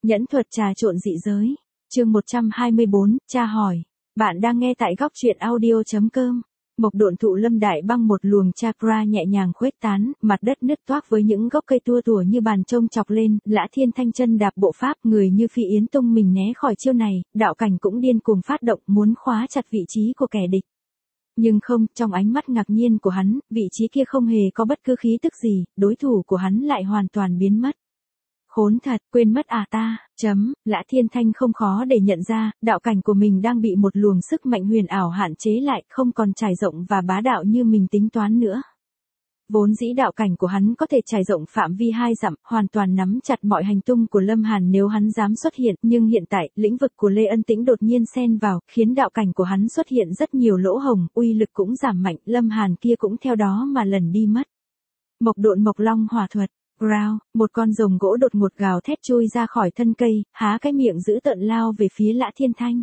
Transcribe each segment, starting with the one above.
Nhẫn thuật trà trộn dị giới. Chương 124, tra hỏi. Bạn đang nghe tại góc truyện audio.com. Mộc độn thụ lâm đại băng một luồng chakra nhẹ nhàng khuếch tán, mặt đất nứt toác với những gốc cây tua tủa như bàn trông chọc lên, Lã Thiên Thanh chân đạp bộ pháp, người như phi yến tung mình né khỏi chiêu này, đạo cảnh cũng điên cuồng phát động, muốn khóa chặt vị trí của kẻ địch. Nhưng không, trong ánh mắt ngạc nhiên của hắn, vị trí kia không hề có bất cứ khí tức gì, đối thủ của hắn lại hoàn toàn biến mất. Khốn thật, quên mất à ta, Lã Thiên Thanh không khó để nhận ra, đạo cảnh của mình đang bị một luồng sức mạnh huyền ảo hạn chế lại, không còn trải rộng và bá đạo như mình tính toán nữa. Vốn dĩ đạo cảnh của hắn có thể trải rộng phạm vi 2 dặm, hoàn toàn nắm chặt mọi hành tung của Lâm Hàn nếu hắn dám xuất hiện, nhưng hiện tại, lĩnh vực của Lê Ân Tĩnh đột nhiên xen vào, khiến đạo cảnh của hắn xuất hiện rất nhiều lỗ hổng, uy lực cũng giảm mạnh, Lâm Hàn kia cũng theo đó mà lần đi mất. Mộc độn mộc long hỏa thuật. Growl, một con rồng gỗ đột ngột gào thét chui ra khỏi thân cây, há cái miệng dữ tợn lao về phía Lã Thiên Thanh.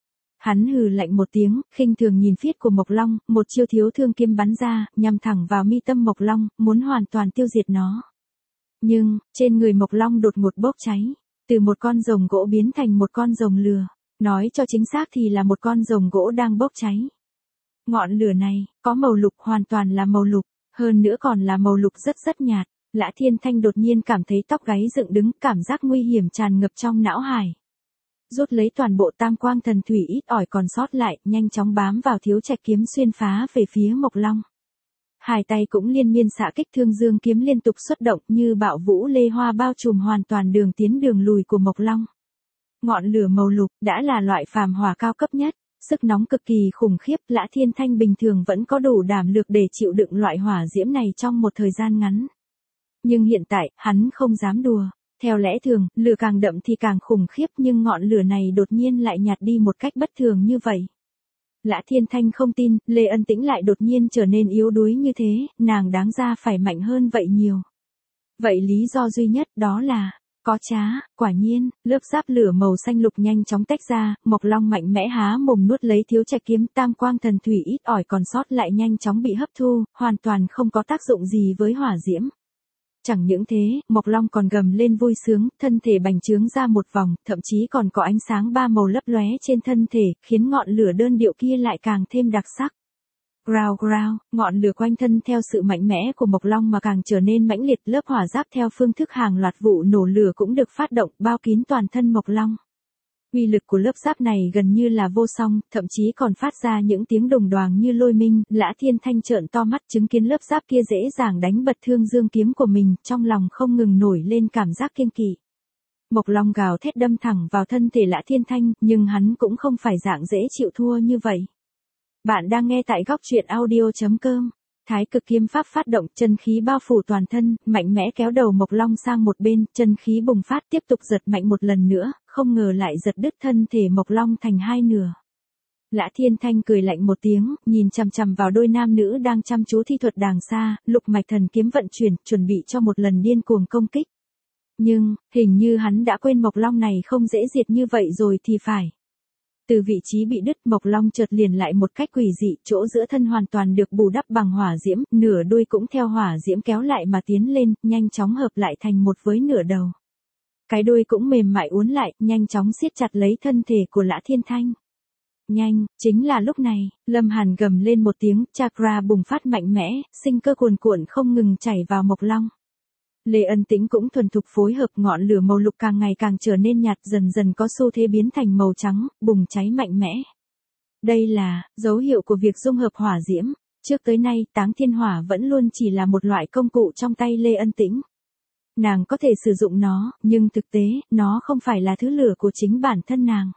Hắn hừ lạnh một tiếng, khinh thường nhìn phiết của Mộc Long, một chiêu thiếu thương kiếm bắn ra, nhằm thẳng vào mi tâm Mộc Long, muốn hoàn toàn tiêu diệt nó. Nhưng, trên người Mộc Long đột ngột bốc cháy, từ một con rồng gỗ biến thành một con rồng lửa, nói cho chính xác thì là một con rồng gỗ đang bốc cháy. Ngọn lửa này, có màu lục, hoàn toàn là màu lục, hơn nữa còn là màu lục rất nhạt. Lã Thiên Thanh đột nhiên cảm thấy tóc gáy dựng đứng, cảm giác nguy hiểm tràn ngập trong não hải. Rút lấy toàn bộ tam quang thần thủy ít ỏi còn sót lại, nhanh chóng bám vào thiếu trạch kiếm xuyên phá về phía Mộc Long. Hai tay cũng liên miên xạ kích thương dương kiếm liên tục xuất động như bạo vũ lê hoa bao trùm hoàn toàn đường tiến đường lùi của Mộc Long. Ngọn lửa màu lục đã là loại phàm hỏa cao cấp nhất, sức nóng cực kỳ khủng khiếp, Lã Thiên Thanh bình thường vẫn có đủ đảm lực để chịu đựng loại hỏa diễm này trong một thời gian ngắn. Nhưng hiện tại, hắn không dám đùa. Theo lẽ thường, lửa càng đậm thì càng khủng khiếp nhưng ngọn lửa này đột nhiên lại nhạt đi một cách bất thường như vậy. Lã Thiên Thanh không tin, Lê Ân Tĩnh lại đột nhiên trở nên yếu đuối như thế, nàng đáng ra phải mạnh hơn vậy nhiều. Vậy lý do duy nhất đó là, có trá, quả nhiên, lớp giáp lửa màu xanh lục nhanh chóng tách ra, Mộc Long mạnh mẽ há mồm nuốt lấy thiếu trạch kiếm, tam quang thần thủy ít ỏi còn sót lại nhanh chóng bị hấp thu, hoàn toàn không có tác dụng gì với hỏa diễm. Chẳng những thế, Mộc Long còn gầm lên vui sướng, thân thể bành trướng ra một vòng, thậm chí còn có ánh sáng ba màu lấp lóe trên thân thể, khiến ngọn lửa đơn điệu kia lại càng thêm đặc sắc. Growl, ngọn lửa quanh thân theo sự mạnh mẽ của Mộc Long mà càng trở nên mãnh liệt, lớp hỏa giáp theo phương thức hàng loạt vụ nổ lửa cũng được phát động, bao kín toàn thân Mộc Long. Uy lực của lớp giáp này gần như là vô song, thậm chí còn phát ra những tiếng đùng đoàng như lôi minh, Lã Thiên Thanh trợn to mắt chứng kiến lớp giáp kia dễ dàng đánh bật thương dương kiếm của mình, trong lòng không ngừng nổi lên cảm giác kiêng kỵ. Mộc Long gào thét đâm thẳng vào thân thể Lã Thiên Thanh, nhưng hắn cũng không phải dạng dễ chịu thua như vậy. Bạn đang nghe tại góc truyện audio.com. Thái cực kiếm pháp phát động, chân khí bao phủ toàn thân, mạnh mẽ kéo đầu Mộc Long sang một bên, chân khí bùng phát tiếp tục giật mạnh một lần nữa, không ngờ lại giật đứt thân thể Mộc Long thành hai nửa. Lã Thiên Thanh cười lạnh một tiếng, nhìn chằm chằm vào đôi nam nữ đang chăm chú thi thuật đàng xa, lục mạch thần kiếm vận chuyển, chuẩn bị cho một lần điên cuồng công kích. Nhưng, hình như hắn đã quên Mộc Long này không dễ diệt như vậy rồi thì phải. Từ vị trí bị đứt, Mộc Long chợt liền lại một cách quỷ dị, chỗ giữa thân hoàn toàn được bù đắp bằng hỏa diễm, nửa đuôi cũng theo hỏa diễm kéo lại mà tiến lên, nhanh chóng hợp lại thành một với nửa đầu. Cái đuôi cũng mềm mại uốn lại, nhanh chóng siết chặt lấy thân thể của Lã Thiên Thanh. Nhanh, chính là lúc này, Lâm Hàn gầm lên một tiếng, chakra bùng phát mạnh mẽ, sinh cơ cuồn cuộn không ngừng chảy vào Mộc Long. Lê Ân Tĩnh cũng thuần thục phối hợp, ngọn lửa màu lục càng ngày càng trở nên nhạt, dần dần có xu thế biến thành màu trắng, bùng cháy mạnh mẽ. Đây là dấu hiệu của việc dung hợp hỏa diễm. Trước tới nay, Táng Thiên Hỏa vẫn luôn chỉ là một loại công cụ trong tay Lê Ân Tĩnh. Nàng có thể sử dụng nó, nhưng thực tế, nó không phải là thứ lửa của chính bản thân nàng.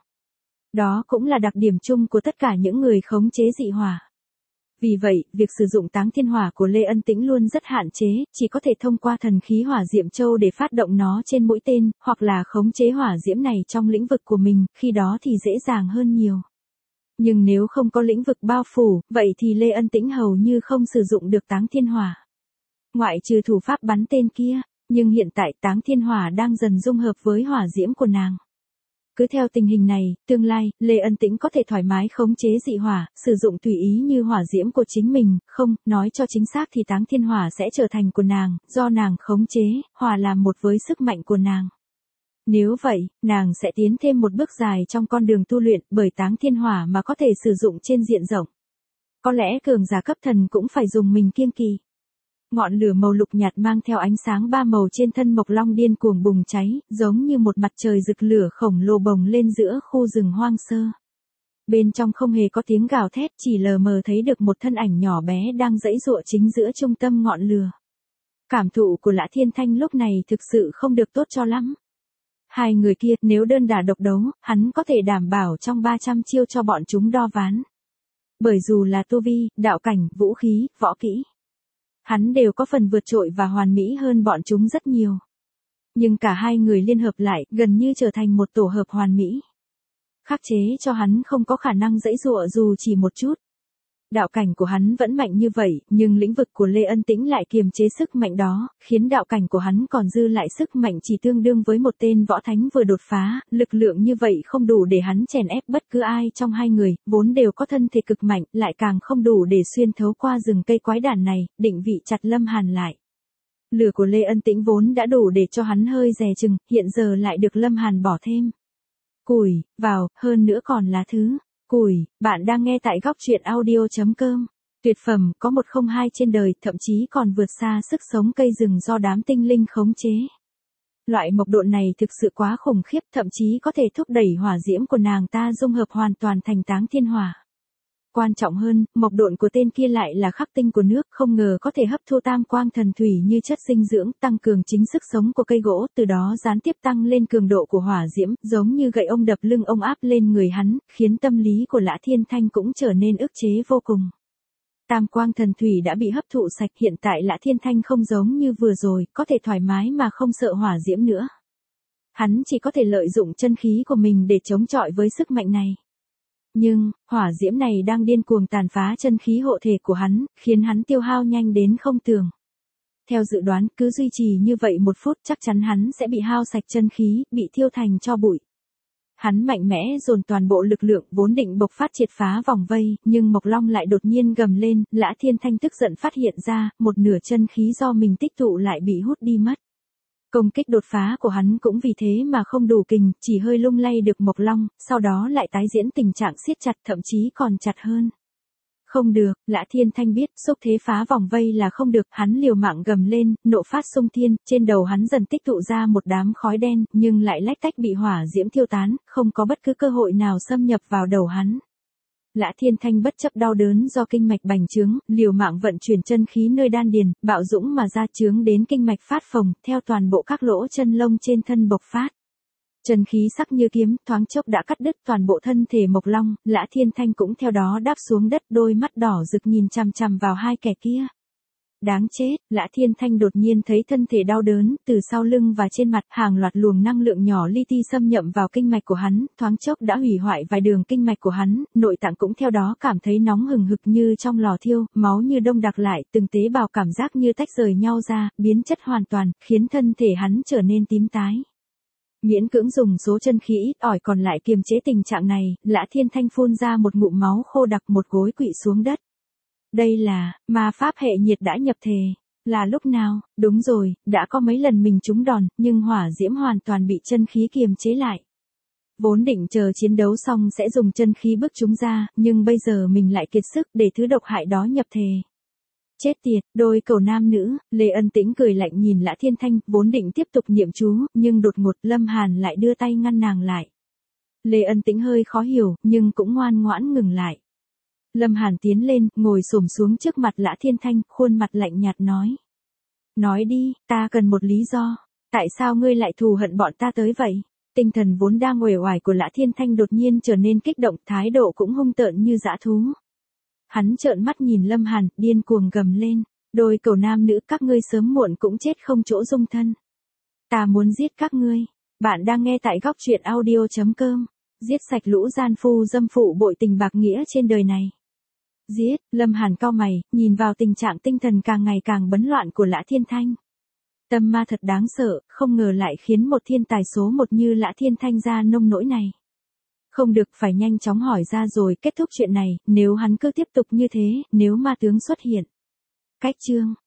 Đó cũng là đặc điểm chung của tất cả những người khống chế dị hỏa. Vì vậy, việc sử dụng Táng Thiên Hỏa của Lê Ân Tĩnh luôn rất hạn chế, chỉ có thể thông qua thần khí hỏa diệm châu để phát động nó trên mũi tên, hoặc là khống chế hỏa diễm này trong lĩnh vực của mình, khi đó thì dễ dàng hơn nhiều. Nhưng nếu không có lĩnh vực bao phủ, vậy thì Lê Ân Tĩnh hầu như không sử dụng được Táng Thiên Hỏa. Ngoại trừ thủ pháp bắn tên kia, nhưng hiện tại Táng Thiên Hỏa đang dần dung hợp với hỏa diễm của nàng. Cứ theo tình hình này, tương lai, Lê Ân Tĩnh có thể thoải mái khống chế dị hỏa, sử dụng tùy ý như hỏa diễm của chính mình, không, nói cho chính xác thì Táng Thiên Hỏa sẽ trở thành của nàng, do nàng khống chế, hòa làm một với sức mạnh của nàng. Nếu vậy, nàng sẽ tiến thêm một bước dài trong con đường tu luyện, bởi táng thiên hỏa mà có thể sử dụng trên diện rộng. Có lẽ cường giả cấp thần cũng phải dùng mình kiêng kỵ. Ngọn lửa màu lục nhạt mang theo ánh sáng ba màu trên thân Mộc Long điên cuồng bùng cháy, giống như một mặt trời rực lửa khổng lồ bồng lên giữa khu rừng hoang sơ. Bên trong không hề có tiếng gào thét, chỉ lờ mờ thấy được một thân ảnh nhỏ bé đang giãy giụa chính giữa trung tâm ngọn lửa. Cảm thụ của Lã Thiên Thanh lúc này thực sự không được tốt cho lắm. Hai người kia nếu đơn đả độc đấu, hắn có thể đảm bảo trong 300 chiêu cho bọn chúng đo ván. Bởi dù là tu vi, đạo cảnh, vũ khí, võ kỹ, hắn đều có phần vượt trội và hoàn mỹ hơn bọn chúng rất nhiều. Nhưng cả hai người liên hợp lại, gần như trở thành một tổ hợp hoàn mỹ. Khắc chế cho hắn không có khả năng giãy giụa dù chỉ một chút. Đạo cảnh của hắn vẫn mạnh như vậy, nhưng lĩnh vực của Lê Ân Tĩnh lại kiềm chế sức mạnh đó, khiến đạo cảnh của hắn còn dư lại sức mạnh chỉ tương đương với một tên võ thánh vừa đột phá, lực lượng như vậy không đủ để hắn chèn ép bất cứ ai trong hai người, vốn đều có thân thể cực mạnh, lại càng không đủ để xuyên thấu qua rừng cây quái đản này, định vị chặt Lâm Hàn lại. Lửa của Lê Ân Tĩnh vốn đã đủ để cho hắn hơi dè chừng, hiện giờ lại được Lâm Hàn bỏ thêm củi vào, hơn nữa còn là thứ củi. Bạn đang nghe tại góc truyện audio.com. Tuyệt phẩm, có 102 trên đời, thậm chí còn vượt xa sức sống cây rừng do đám tinh linh khống chế. Loại mộc độn này thực sự quá khủng khiếp, thậm chí có thể thúc đẩy hỏa diễm của nàng ta dung hợp hoàn toàn thành táng thiên hỏa. Quan trọng hơn, mộc độn của tên kia lại là khắc tinh của nước, không ngờ có thể hấp thu tam quang thần thủy như chất dinh dưỡng, tăng cường chính sức sống của cây gỗ, từ đó gián tiếp tăng lên cường độ của hỏa diễm, giống như gậy ông đập lưng ông áp lên người hắn, khiến tâm lý của Lã Thiên Thanh cũng trở nên ức chế vô cùng. Tam quang thần thủy đã bị hấp thụ sạch, hiện tại Lã Thiên Thanh không giống như vừa rồi, có thể thoải mái mà không sợ hỏa diễm nữa. Hắn chỉ có thể lợi dụng chân khí của mình để chống chọi với sức mạnh này. Nhưng, hỏa diễm này đang điên cuồng tàn phá chân khí hộ thể của hắn, khiến hắn tiêu hao nhanh đến không tưởng. Theo dự đoán, cứ duy trì như vậy 1 phút chắc chắn hắn sẽ bị hao sạch chân khí, bị thiêu thành tro bụi. Hắn mạnh mẽ dồn toàn bộ lực lượng vốn định bộc phát triệt phá vòng vây, nhưng Mộc Long lại đột nhiên gầm lên, Lã Thiên Thanh tức giận phát hiện ra, một nửa chân khí do mình tích tụ lại bị hút đi mất. Công kích đột phá của hắn cũng vì thế mà không đủ kình, chỉ hơi lung lay được Mộc Long, sau đó lại tái diễn tình trạng siết chặt, thậm chí còn chặt hơn. Không được, Lã Thiên Thanh biết, xúc thế phá vòng vây là không được, hắn liều mạng gầm lên, nộ phát xung thiên, trên đầu hắn dần tích tụ ra một đám khói đen, nhưng lại lách tách bị hỏa diễm thiêu tán, không có bất cứ cơ hội nào xâm nhập vào đầu hắn. Lã Thiên Thanh bất chấp đau đớn do kinh mạch bành trướng, liều mạng vận chuyển chân khí nơi đan điền, bạo dũng mà ra chướng đến kinh mạch phát phồng, theo toàn bộ các lỗ chân lông trên thân bộc phát. Chân khí sắc như kiếm, thoáng chốc đã cắt đứt toàn bộ thân thể Mộc Long, Lã Thiên Thanh cũng theo đó đáp xuống đất, đôi mắt đỏ rực nhìn chằm chằm vào hai kẻ kia. Đáng chết, Lã Thiên Thanh đột nhiên thấy thân thể đau đớn, từ sau lưng và trên mặt, hàng loạt luồng năng lượng nhỏ li ti xâm nhậm vào kinh mạch của hắn, thoáng chốc đã hủy hoại vài đường kinh mạch của hắn, nội tạng cũng theo đó cảm thấy nóng hừng hực như trong lò thiêu, máu như đông đặc lại, từng tế bào cảm giác như tách rời nhau ra, biến chất hoàn toàn, khiến thân thể hắn trở nên tím tái. Miễn cưỡng dùng số chân khí ít ỏi còn lại kiềm chế tình trạng này, Lã Thiên Thanh phun ra một ngụm máu khô đặc, một gối quỵ xuống đất. Đây là, ma pháp hệ nhiệt đã nhập thể. Là lúc nào? Đúng rồi, đã có mấy lần mình trúng đòn, nhưng hỏa diễm hoàn toàn bị chân khí kiềm chế lại. Vốn định chờ chiến đấu xong sẽ dùng chân khí bức chúng ra, nhưng bây giờ mình lại kiệt sức để thứ độc hại đó nhập thể. Chết tiệt, đôi cầu nam nữ, Lê Ân Tĩnh cười lạnh nhìn Lã Thiên Thanh, vốn định tiếp tục niệm chú, nhưng đột ngột Lâm Hàn lại đưa tay ngăn nàng lại. Lê Ân Tĩnh hơi khó hiểu, nhưng cũng ngoan ngoãn ngừng lại. Lâm Hàn tiến lên, ngồi xổm xuống trước mặt Lã Thiên Thanh, khuôn mặt lạnh nhạt nói. Nói đi, ta cần một lý do. Tại sao ngươi lại thù hận bọn ta tới vậy? Tinh thần vốn đang uể oải của Lã Thiên Thanh đột nhiên trở nên kích động, thái độ cũng hung tợn như dã thú. Hắn trợn mắt nhìn Lâm Hàn, điên cuồng gầm lên. Đôi cầu nam nữ các ngươi sớm muộn cũng chết không chỗ dung thân. Ta muốn giết các ngươi. Bạn đang nghe tại góc truyện audio.com. Giết sạch lũ gian phu dâm phụ bội tình bạc nghĩa trên đời này. Giết, Lâm Hàn cau mày, nhìn vào tình trạng tinh thần càng ngày càng bấn loạn của Lã Thiên Thanh. Tâm ma thật đáng sợ, không ngờ lại khiến một thiên tài số 1 như Lã Thiên Thanh ra nông nỗi này. Không được, phải nhanh chóng hỏi ra rồi kết thúc chuyện này, nếu hắn cứ tiếp tục như thế, nếu ma tướng xuất hiện. Cách chương